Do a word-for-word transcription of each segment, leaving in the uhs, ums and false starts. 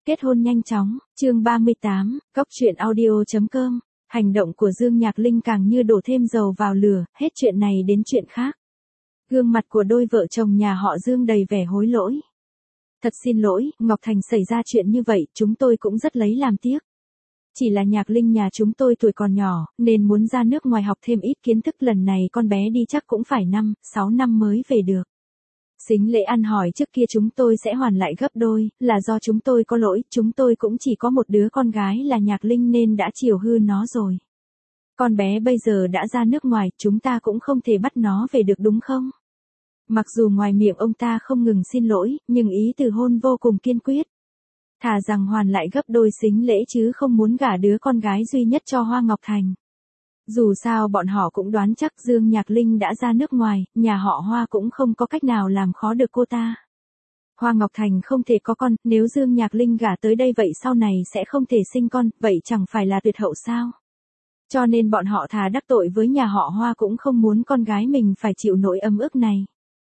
Kết hôn nhanh chóng, chương ba mươi tám, Cóc truyện audio chấm com. Hành động của Dương Nhạc Linh càng như đổ thêm dầu vào lửa, hết chuyện này đến chuyện khác. Gương mặt của đôi vợ chồng nhà họ Dương đầy vẻ hối lỗi. Thật xin lỗi, Ngọc Thành xảy ra chuyện như vậy, chúng tôi cũng rất lấy làm tiếc. Chỉ là Nhạc Linh nhà chúng tôi tuổi còn nhỏ, nên muốn ra nước ngoài học thêm ít kiến thức, lần này con bé đi chắc cũng phải năm, sáu năm mới về được. Sính lễ ăn hỏi trước kia chúng tôi sẽ hoàn lại gấp đôi, là do chúng tôi có lỗi, chúng tôi cũng chỉ có một đứa con gái là Nhạc Linh nên đã chiều hư nó rồi. Con bé bây giờ đã ra nước ngoài, chúng ta cũng không thể bắt nó về được đúng không? Mặc dù ngoài miệng ông ta không ngừng xin lỗi, nhưng ý từ hôn vô cùng kiên quyết. Thà rằng hoàn lại gấp đôi sính lễ chứ không muốn gả đứa con gái duy nhất cho Hoa Ngọc Thành. Dù sao bọn họ cũng đoán chắc Dương Nhạc Linh đã ra nước ngoài, nhà họ Hoa cũng không có cách nào làm khó được cô ta. Hoa Ngọc Thành không thể có con, nếu Dương Nhạc Linh gả tới đây vậy sau này sẽ không thể sinh con, vậy chẳng phải là tuyệt hậu sao? Cho nên bọn họ thà đắc tội với nhà họ Hoa cũng không muốn con gái mình phải chịu nỗi ấm ức này.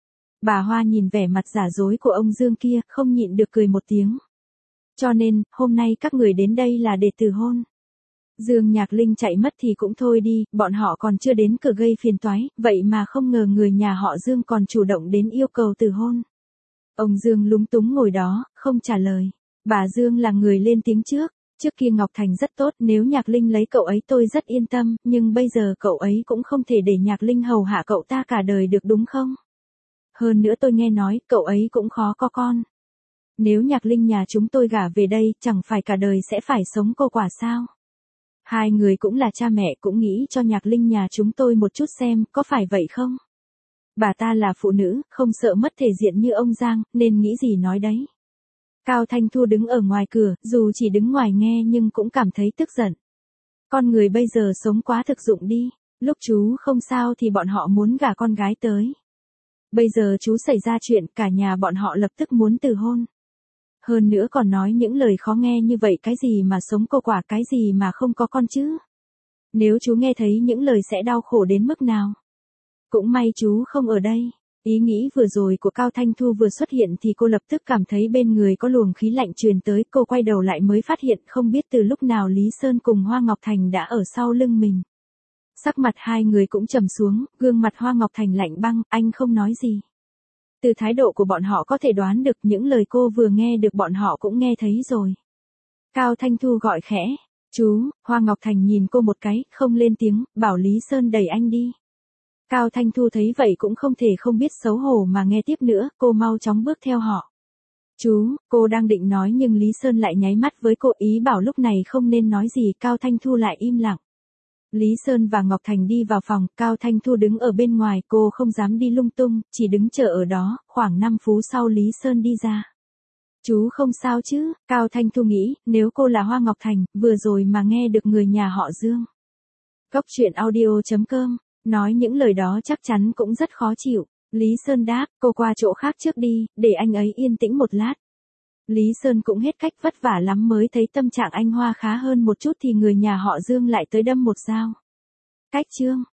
Bà Hoa nhìn vẻ mặt giả dối của ông Dương kia, không nhịn được cười một tiếng. Cho nên, hôm nay các người đến đây là để từ hôn. Dương Nhạc Linh chạy mất thì cũng thôi đi, bọn họ còn chưa đến cửa gây phiền toái, vậy mà không ngờ người nhà họ Dương còn chủ động đến yêu cầu từ hôn. Ông Dương lúng túng ngồi đó, không trả lời. Bà Dương là người lên tiếng trước, trước kia Ngọc Thành rất tốt, nếu Nhạc Linh lấy cậu ấy tôi rất yên tâm, nhưng bây giờ cậu ấy cũng không thể để Nhạc Linh hầu hạ cậu ta cả đời được đúng không? Hơn nữa tôi nghe nói, cậu ấy cũng khó có con. Nếu Nhạc Linh nhà chúng tôi gả về đây, chẳng phải cả đời sẽ phải sống cô quả sao? Hai người cũng là cha mẹ, cũng nghĩ cho Nhạc Linh nhà chúng tôi một chút xem, có phải vậy không? Bà ta là phụ nữ, không sợ mất thể diện như ông Giang, nên nghĩ gì nói đấy. Cao Thanh Thu đứng ở ngoài cửa, dù chỉ đứng ngoài nghe nhưng cũng cảm thấy tức giận. Con người bây giờ sống quá thực dụng đi, lúc chú không sao thì bọn họ muốn gả con gái tới. Bây giờ chú xảy ra chuyện, cả nhà bọn họ lập tức muốn từ hôn. Hơn nữa còn nói những lời khó nghe như vậy, cái gì mà sống cô quả, cái gì mà không có con chứ. Nếu chú nghe thấy những lời sẽ đau khổ đến mức nào. Cũng may chú không ở đây. Ý nghĩ vừa rồi của Cao Thanh Thu vừa xuất hiện thì cô lập tức cảm thấy bên người có luồng khí lạnh truyền tới, cô quay đầu lại mới phát hiện không biết từ lúc nào Lý Sơn cùng Hoa Ngọc Thành đã ở sau lưng mình. Sắc mặt hai người cũng trầm xuống, gương mặt Hoa Ngọc Thành lạnh băng, anh không nói gì. Từ thái độ của bọn họ có thể đoán được những lời cô vừa nghe được bọn họ cũng nghe thấy rồi. Cao Thanh Thu gọi khẽ, chú, Hoa Ngọc Thành nhìn cô một cái, không lên tiếng, bảo Lý Sơn đẩy anh đi. Cao Thanh Thu thấy vậy cũng không thể không biết xấu hổ mà nghe tiếp nữa, cô mau chóng bước theo họ. Chú, cô đang định nói nhưng Lý Sơn lại nháy mắt với cô, ý bảo lúc này không nên nói gì, Cao Thanh Thu lại im lặng. Lý Sơn và Ngọc Thành đi vào phòng, Cao Thanh Thu đứng ở bên ngoài, cô không dám đi lung tung, chỉ đứng chờ ở đó, khoảng năm phút sau Lý Sơn đi ra. Chú không sao chứ, Cao Thanh Thu nghĩ, nếu cô là Hoa Ngọc Thành, vừa rồi mà nghe được người nhà họ Dương. Cóc truyện audio chấm com, nói những lời đó chắc chắn cũng rất khó chịu. Lý Sơn đáp, cô qua chỗ khác trước đi, để anh ấy yên tĩnh một lát. Lý Sơn cũng hết cách, vất vả lắm mới thấy tâm trạng anh Hoa khá hơn một chút thì người nhà họ Dương lại tới đâm một dao. Cách chương